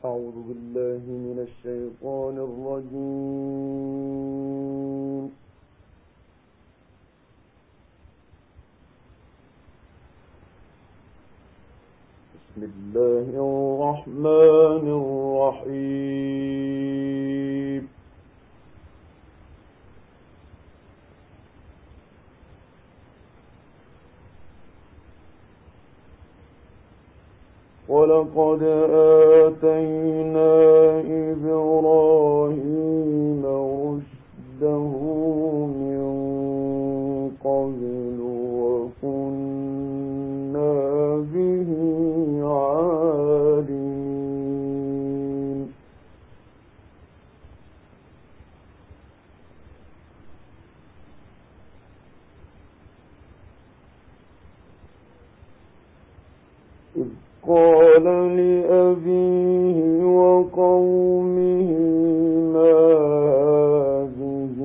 أعوذ بالله من الشيطان الرجيم. بسم الله الرحمن الرحيم. ولقد آتينا إبراهيم رشده من قبل وكنا به عالمين. إذ قال لأبيه وقومه ما هذه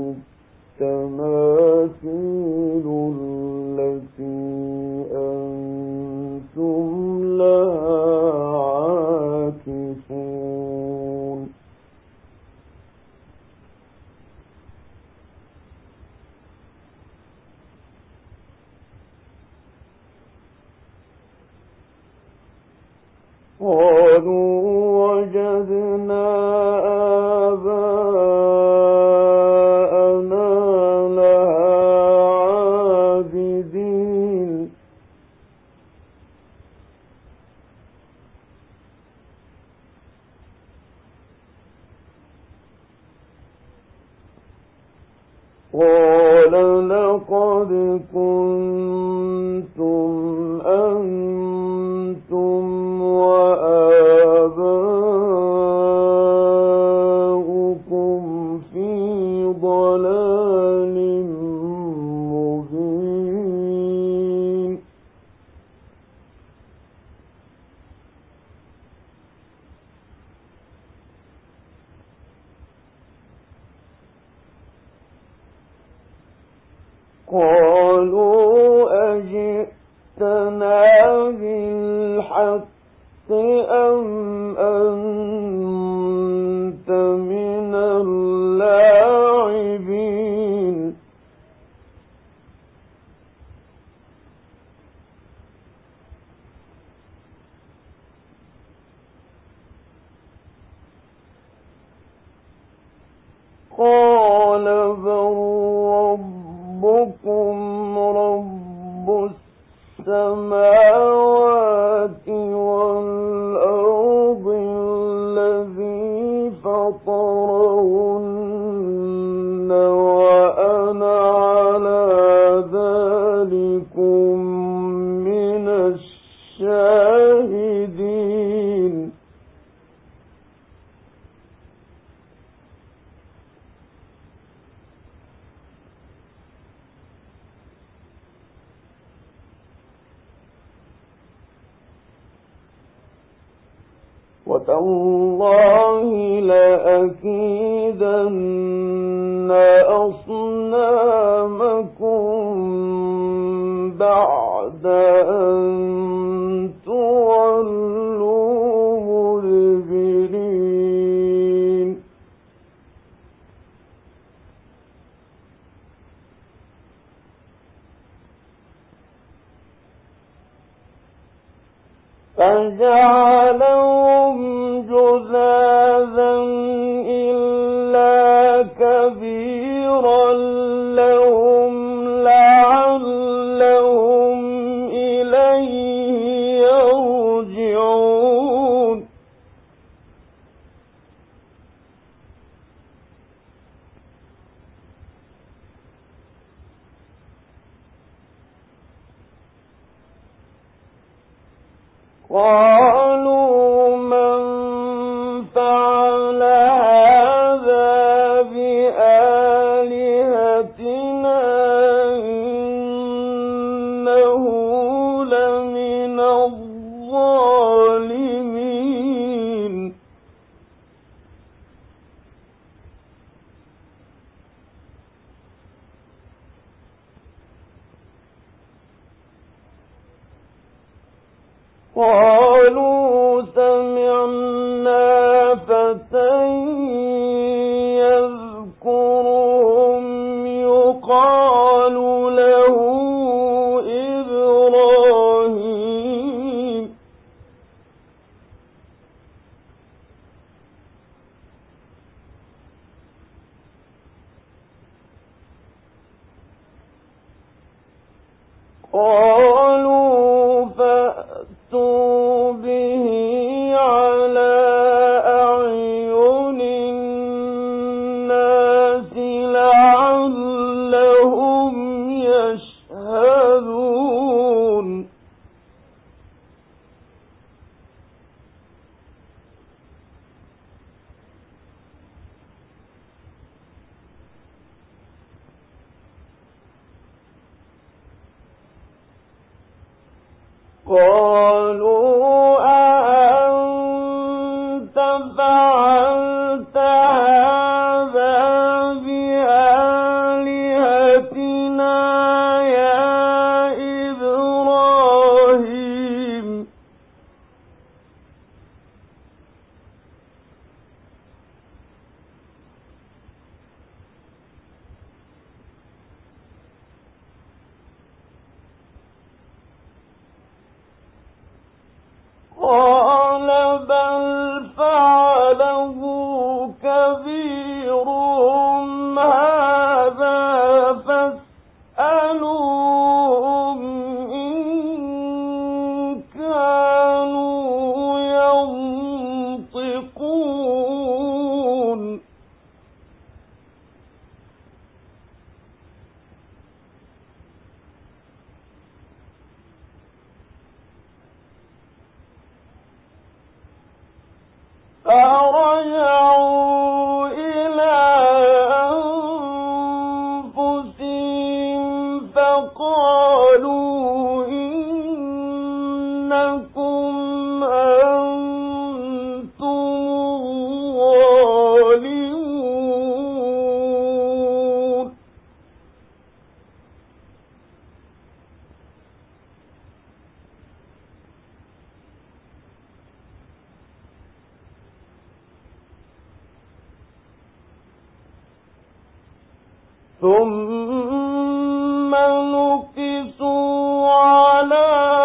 التماثيل التي أنتم لها عاكفون. قالوا وجدنا آباءنا لها عابدين. قال لقد كنتم أنتم وآباؤكم في ضلال مبين. قالوا أجئتنا بالحق أم أنت من اللاعبين. قال بل ربكم رب السماوات والأرض الذي فطرهن وأنا على ذلكم من الشاهدين. وتالله لأكيدن أصنامكم بعد أن تولوا مدبرين. فجعلهم جذاذا إلا كبيرا لهم لعلهم إليه يرجعون. قالوا من فعل هذا بآلهتنا إنه لمن الظالمين. قالوا سمعنا قالوا فأتوا به على أعين الناس لعلهم يشهدون قالوا أأنت فعلت هذا بآلهتنا يا إبراهيم قال بل فعله كبيرهم هذا فاسألوهم إن كانوا ينطقون فرجعوا إلى أنفسهم فقالوا إنكم أنتم الظالمون ثم نكسوا على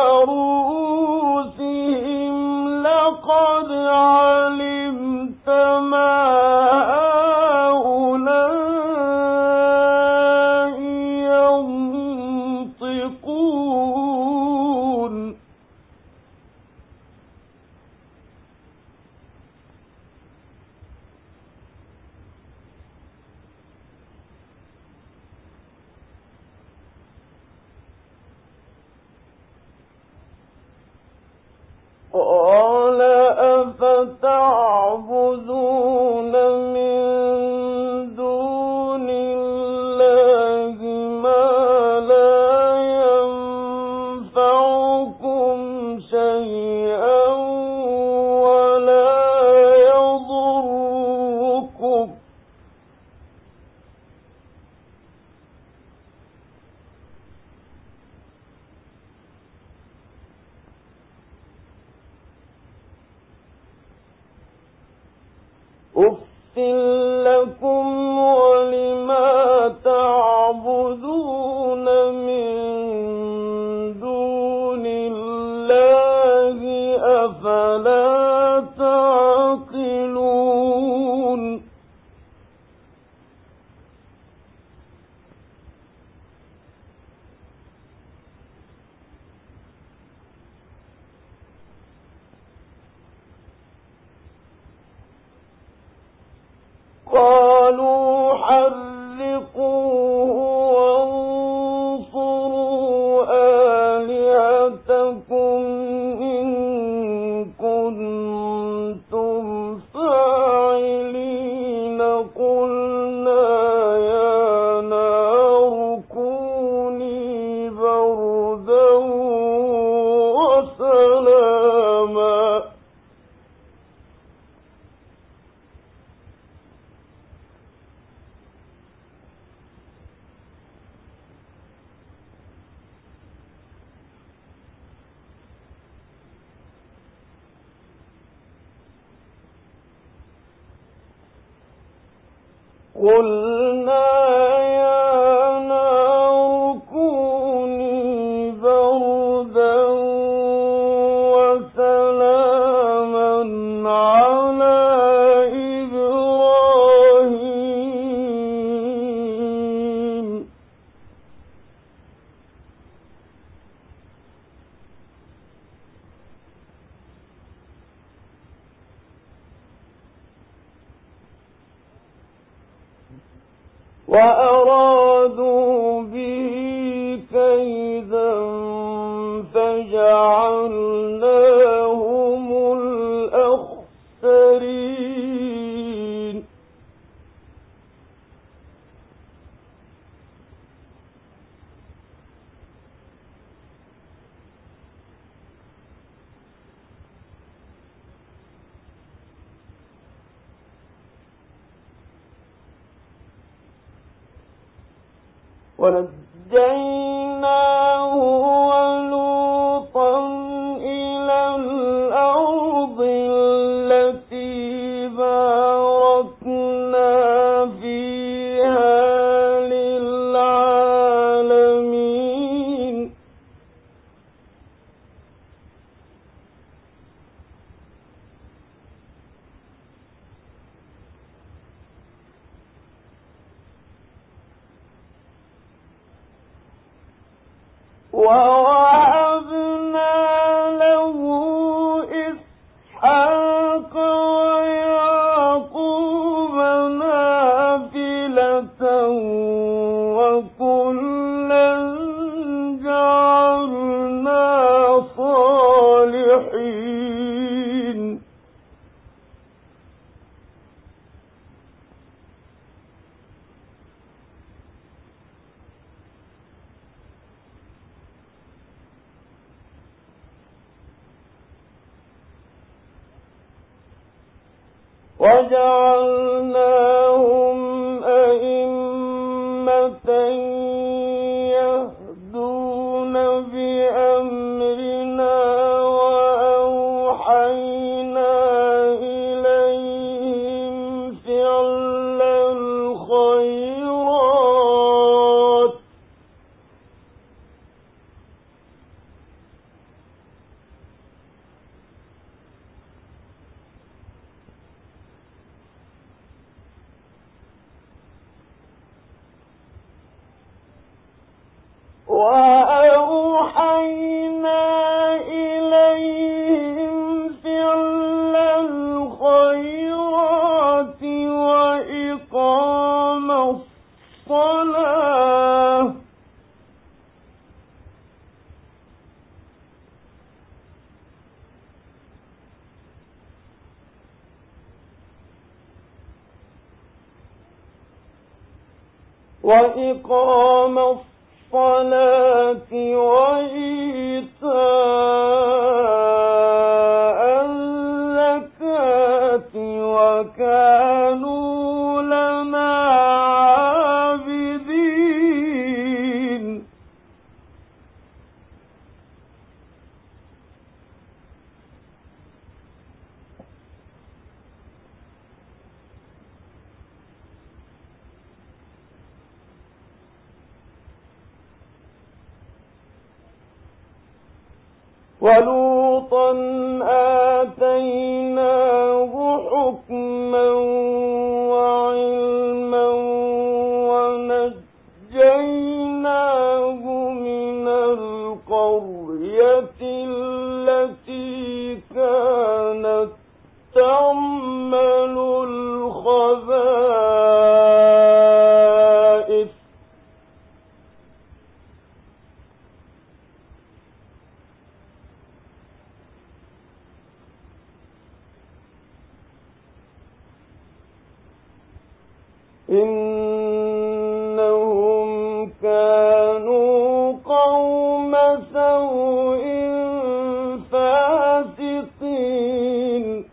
رؤوسهم لقد علمت ما هؤلاء ينطقون قال أفتعبدون من دون الله ما لا ينفعكم شيئا ولا يضركم أُفٍّ لكم ولما تعبدون من دون الله أفلا تعقلون قالوا حرقوه وانصروا آلهتكم إن كنتم فاعلين قلنا يا نار كوني بردا وسلاما قلنا يا نار كوني بردا وسلاما على إبراهيم وأرادوا به كيدا فجعلناهم الأخسرين ونجيناه ولوطا إلى الأرض التي باركنا فيها للعالمين ووهبنا له إسحاق ويعقوب نافلة وكلا جعلنا صالحين وجعلناهم أئمة يهدون بأمرنا وأوحينا إليهم فعل الخيرات وأوحينا إليهم فعل الخيرات وإقام الصلاة وإيتاء الزكاة وكانوا لنا عابدين ولوطا آتيناه حكما وعلما ونجيناه من القرية التي كانت تعمل الخبائث إنهم كانوا قوم سوء فاسقين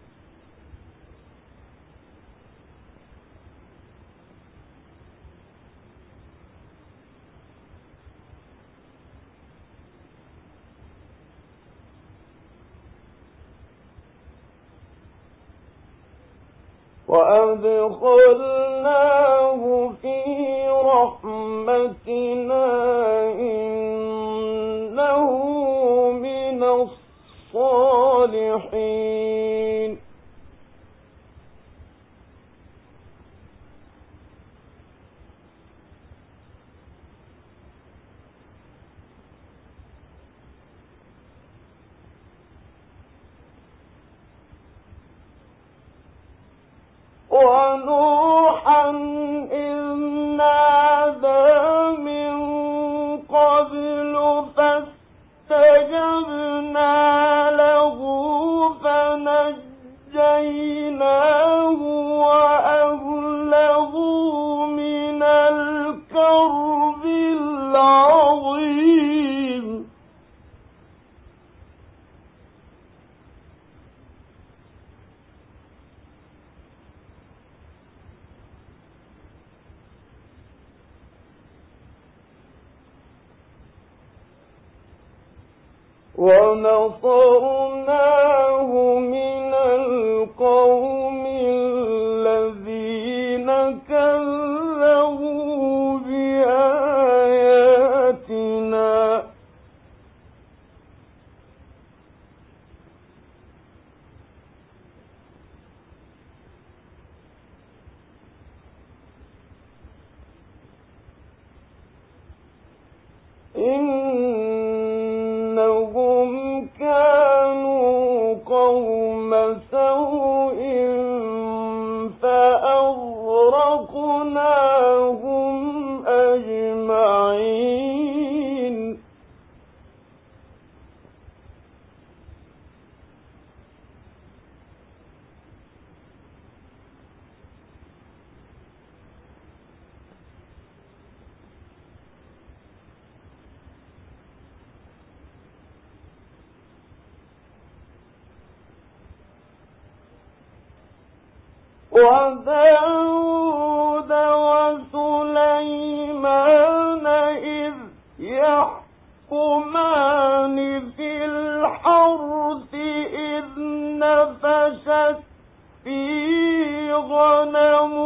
وأدخلناه في رحمتنا إنه من الصالحين ونوحا إذ ونصرناه من القوم الذين كذبوا بآياتنا إنهم كانوا قوم سوء فأغرقناهم أجمعين وداود وسليمان إذ يحكمان في الحرث إذ نفشت فيه غنم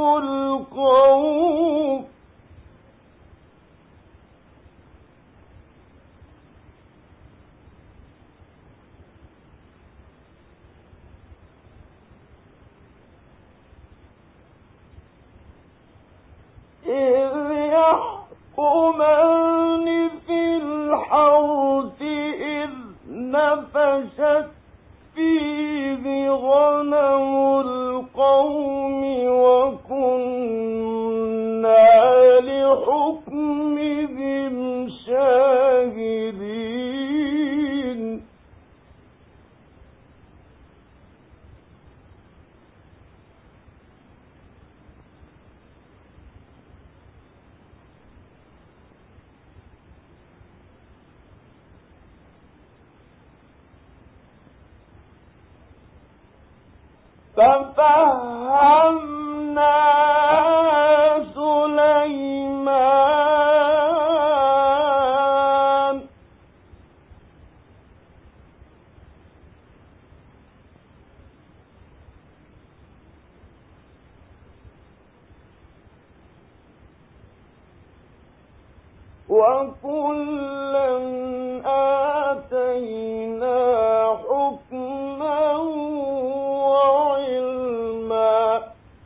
القوم إذ يحكمان في الحرث إذ نفشت فيه غنم القوم وكنا لحكمهم شاهدين ففهمنا سليمان وكلا آتينا حكما وعلما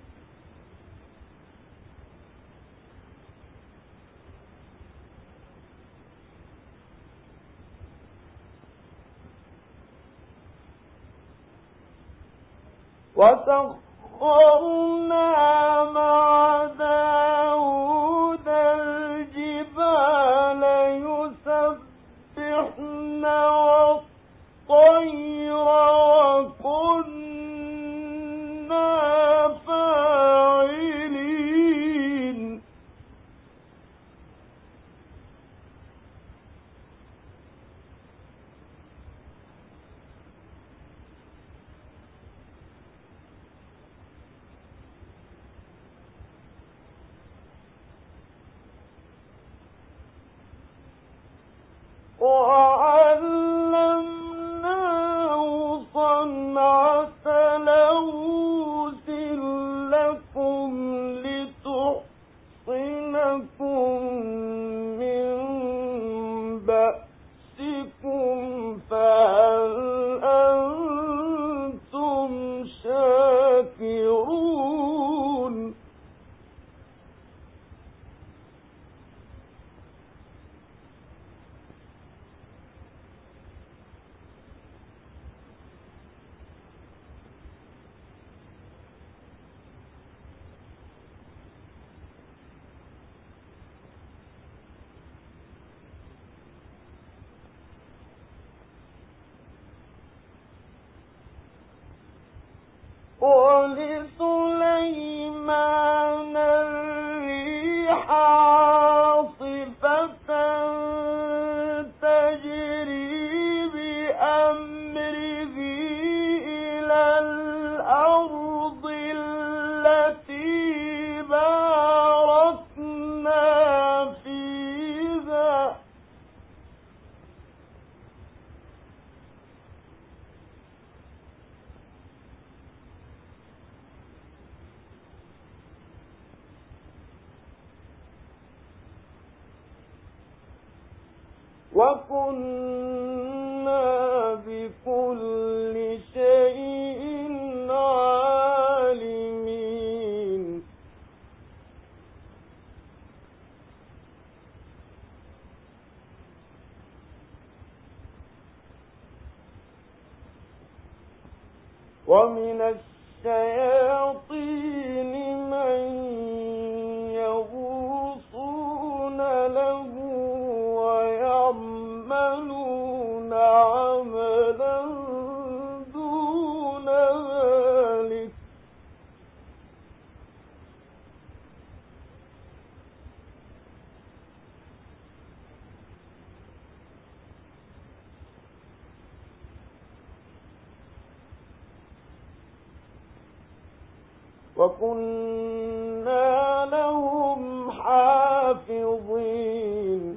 وسخرنا مع داود الجبال يسبحن والطير وكنا فاعلين وكنا بكل شيء عالمين ومن الشياطين من يغوصون له ويعملون عملا دون ذلك وكنا لهم حافظين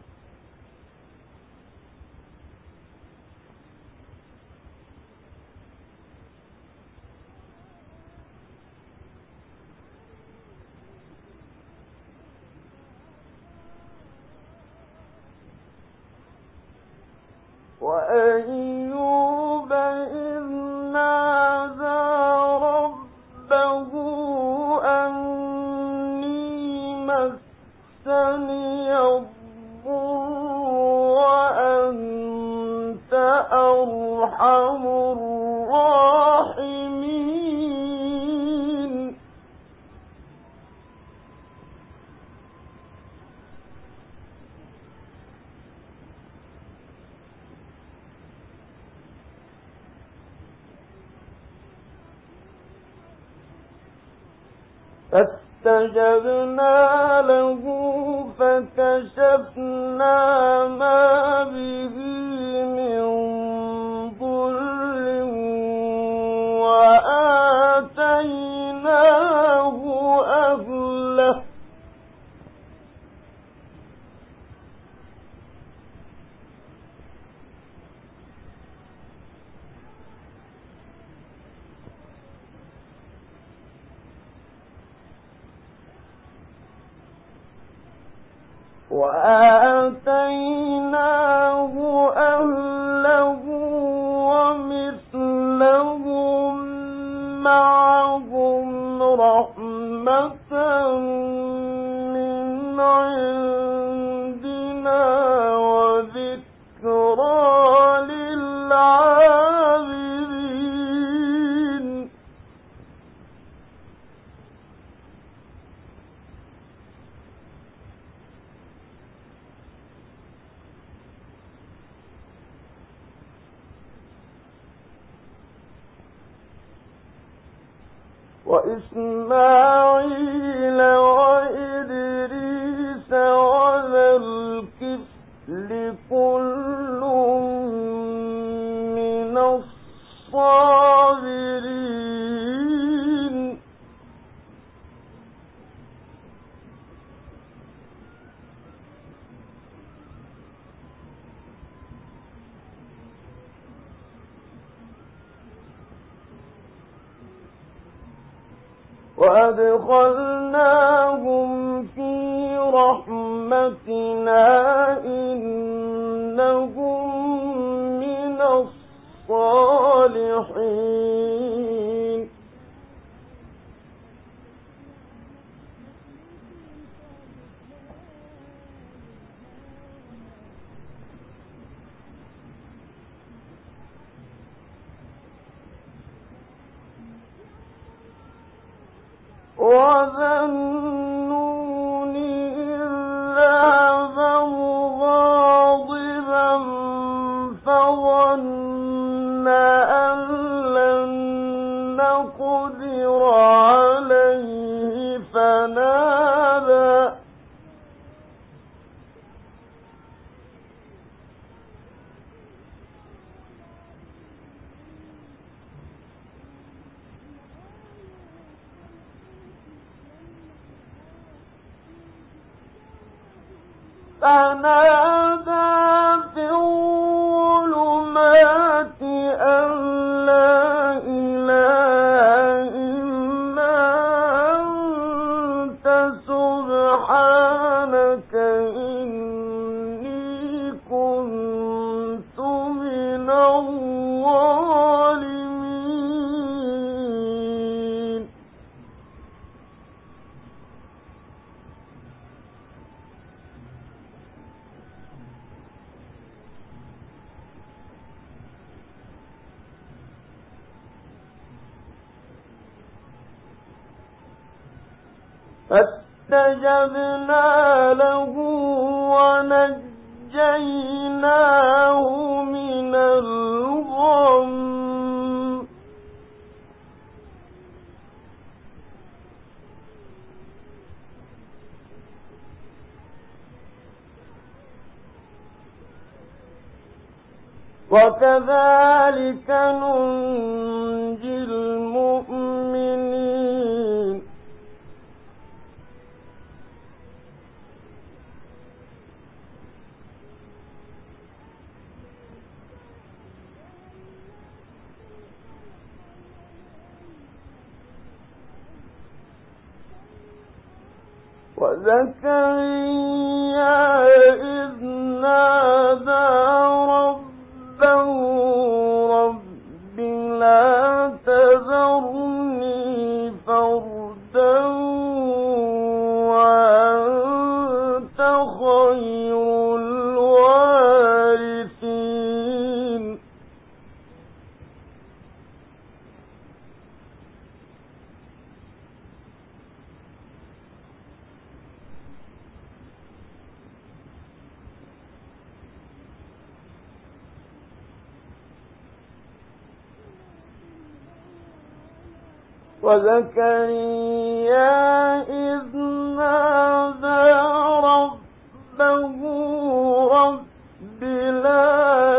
وأيوب إذ نادى ربه أني مسني الضر وأنت أرحم الراحمين فاستجبنا له فكشفنا ما به من ضر وآتيناه أهله ومثلهم معهم رحمة من عندنا وذكرى للعابدين وإسماعيل وإدريس وذا الكفل كل من الصابرين وأدخلناهم في رحمتنا إنهم من الصالحين وذا النون إذ ذهب مغاضبا فظن أن لن نقدر عليه فنادى في الظلمات أن لا إله إلا أنت سبحانك إني كنت فاستجبنا له ونجيناه من الغم وكذلك ننجي المؤمنين وزكريا إذ نادى ربه رب لا تذرني فردا وأنت خير الوارثين وزكريا إذ نادى ربه رب لا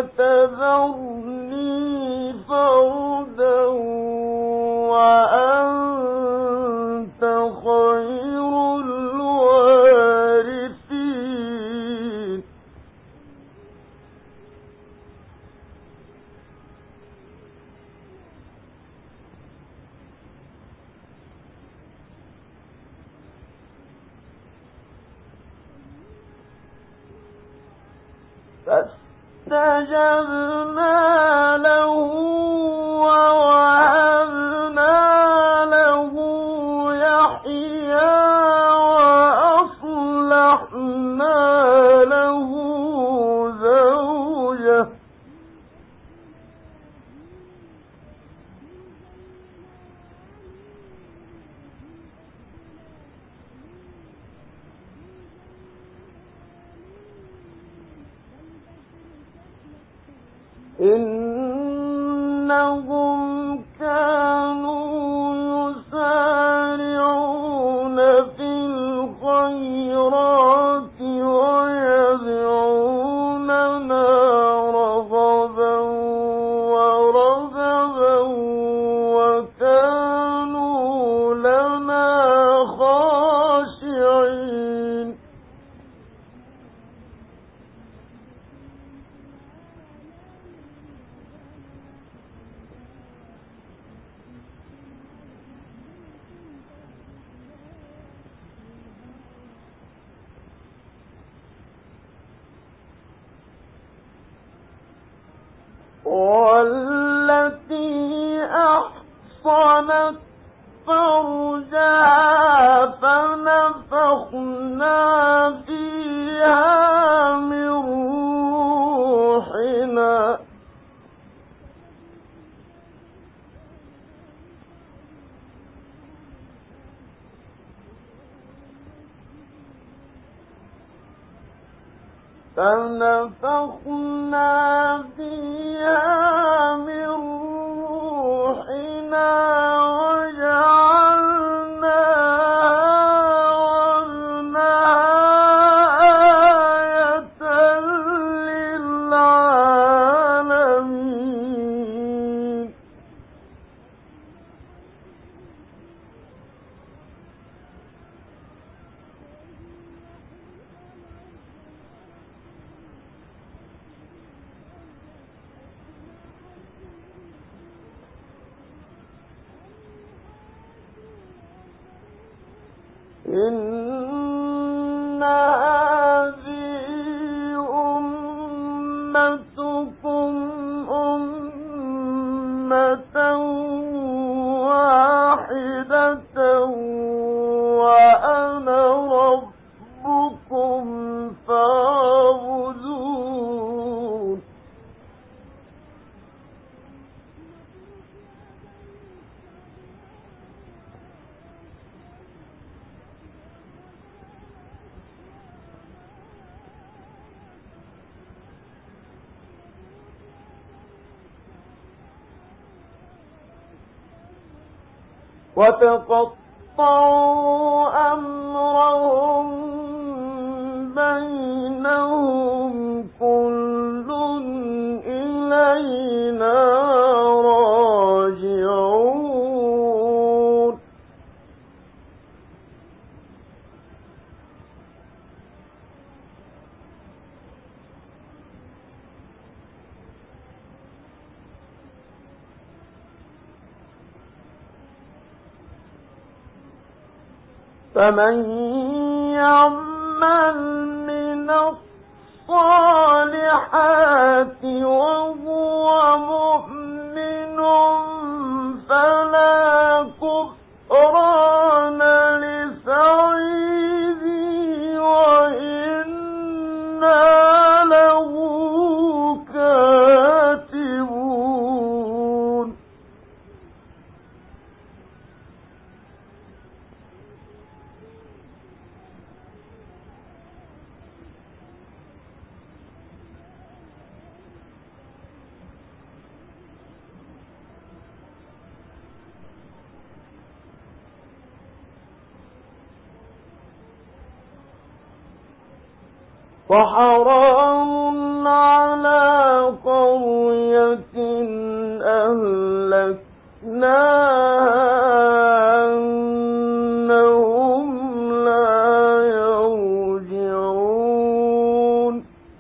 تذرني فردا وأنت خير الوارثين فاستجبنا له ووهبنا له يحيى وأصلحنا له زوجه إنهم كانوا يسارعون في الخيرات ويدعوننا رغبا ورهبا وكانوا لنا خاشعين والتي أحصنت فرجها فنفخنا فيها من روحنا إن هذه أمتكم أمة واحدة وأنا ربكم فاعبدون وتقطعوا أمرهم بينهم كل إلينا راجعون فمن يعمل من الصالحات وهو مؤمن فلا كفران لسعيه وإنا له كاتبون وحرام على قرية أهلكناها أنهم لا يرجعون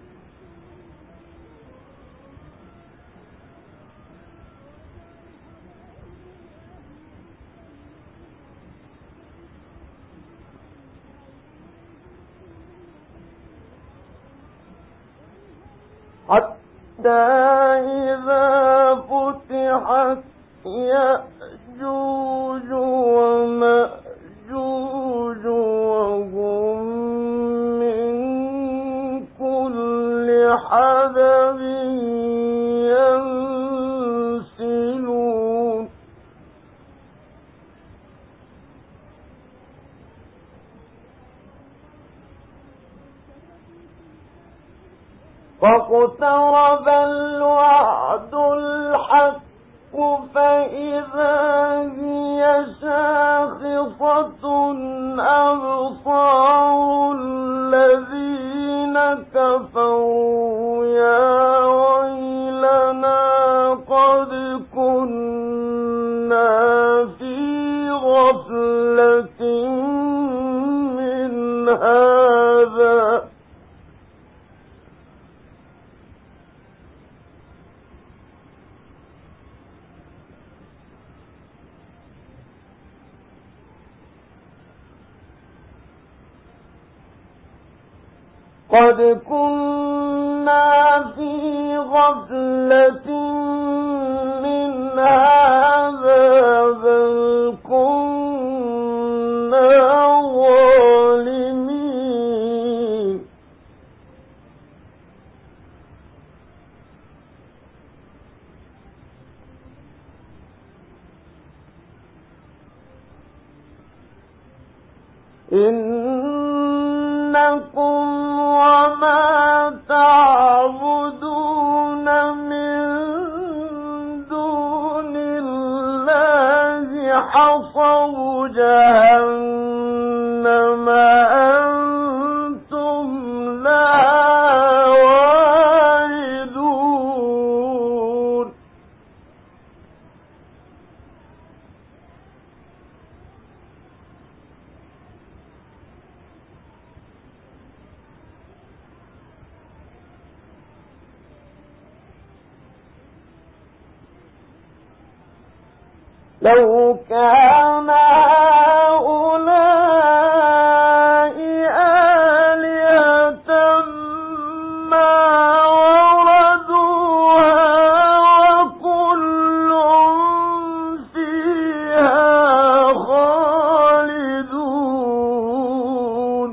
حتى إذا فتحت يأجوج ومأجوج وهم من كل حدب ينسلون فاقترب الوعد الحق فإذا هي شاخصة أبصار الذين كفروا يا ويلنا قد كنا في غفلة من هذا قد كنا في غفلة من هذا بل كنا ظالمين إنكم وما تعبدون من دون الله حصب جهنم أنتم لها واردون لو كان هؤلاء آلهة ما وردوها وكل فيها خالدون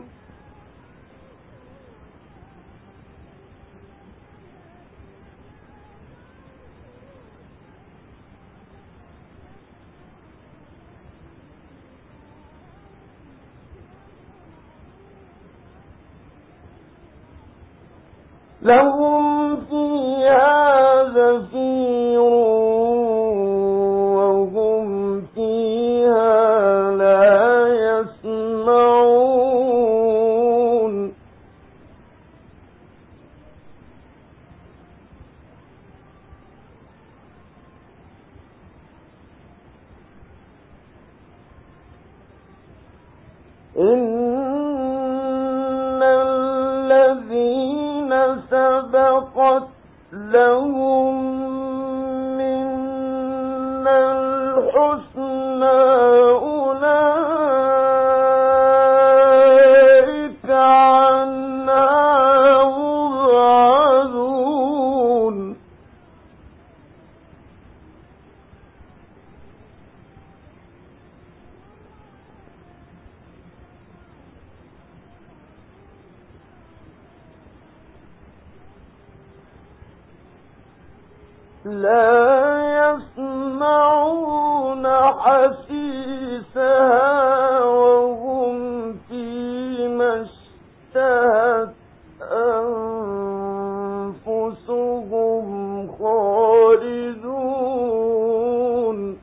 لهم فيها زفير وهم فيها سبقت لهم من الحسنى أولئك عنها مبعدون لا يسمعون حسيسها وهم فيما اشتهت أنفسهم خالدون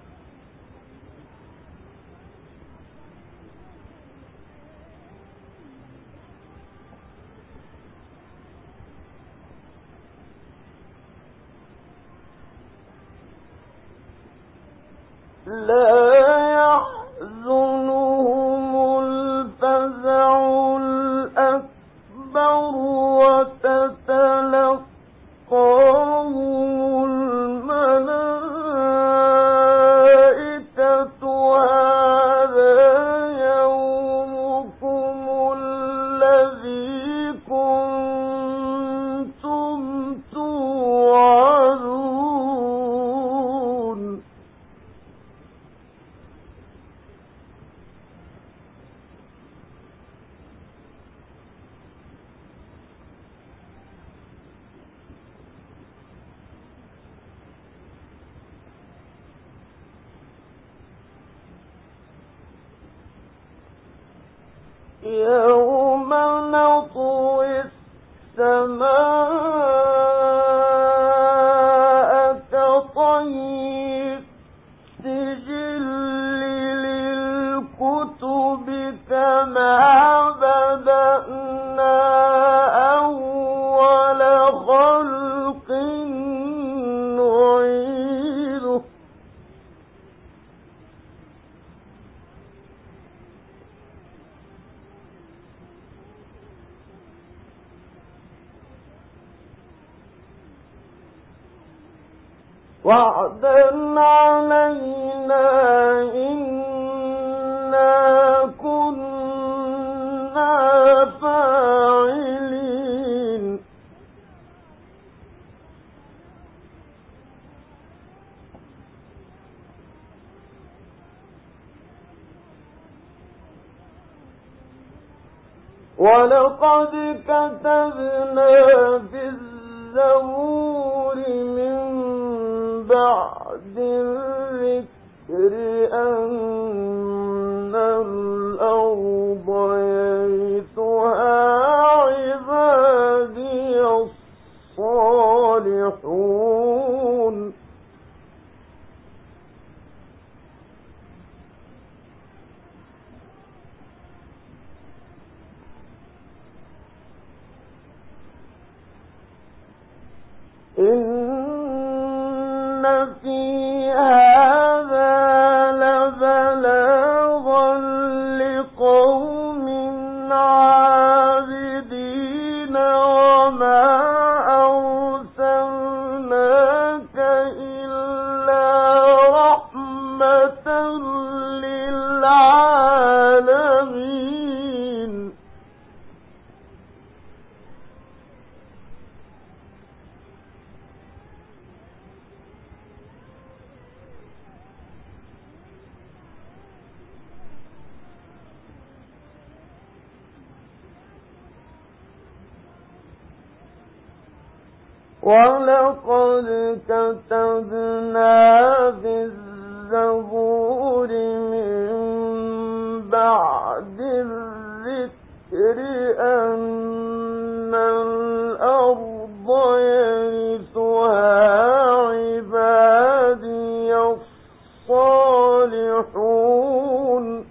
لا يحزنهم الفزع الأكبر وتتلقاهم الملائكة هذا يومكم الذي كنتم توعدون يوم نطوي السماء كطي السجل للكتب كما بدأنا أول خلق نعيده وعدا علينا إنا كنا فاعلين ولقد كتبنا في الزبور من بعد الذكر أن الأرض يرثها عبادي الصالحون إن في هذا لبلاغا لقوم عابدين وما أرسلناك إلا رحمة للعالمين ولقد كتبنا في الزبور من بعد الذكر أن الأرض يرثها عبادي الصالحون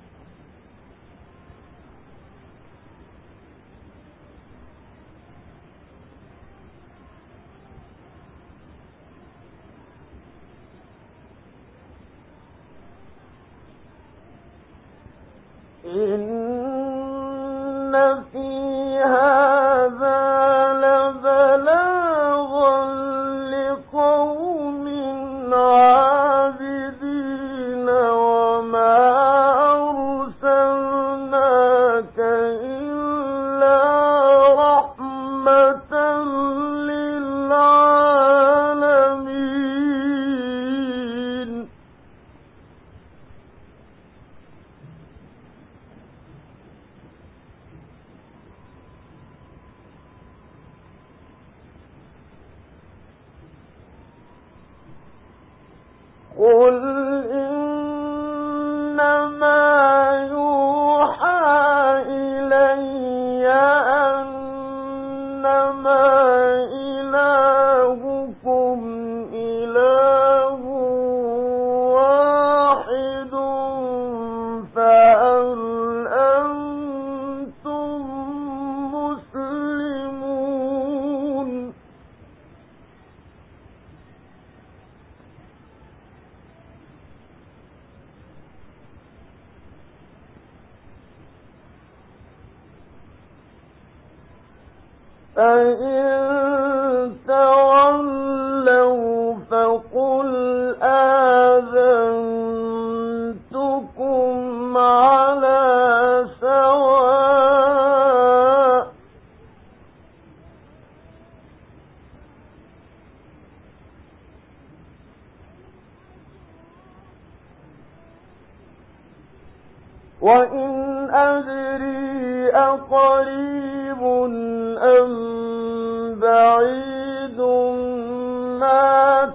إن في هذا لبلاغا قل إنما يوحى إلي أنما إلهكم إله واحد فهل أنتم مسلمون فإن تولوا فقل آذنتكم على سواء وإن أدري أقريب أم بعيد ما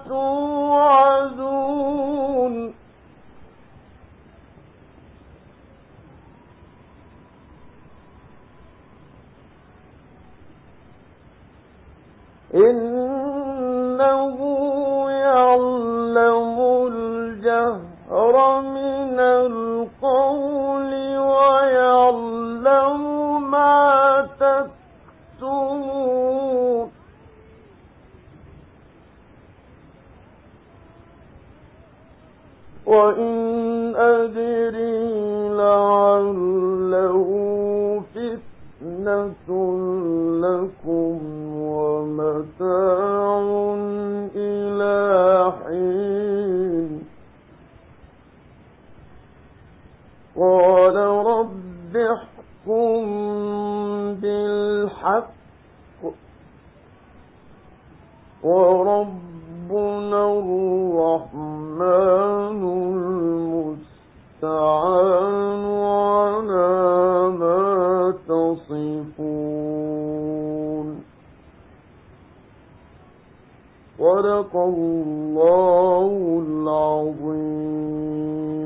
توعدون إنه يعلم الجهر من القول ويعلم ما تكتمون وإن أدري لعله فتنة لكم ومتاع إلى حين قال رب احكم بالحق وربنا الرحمن المستعان على ما تصفون صدق الله العظيم.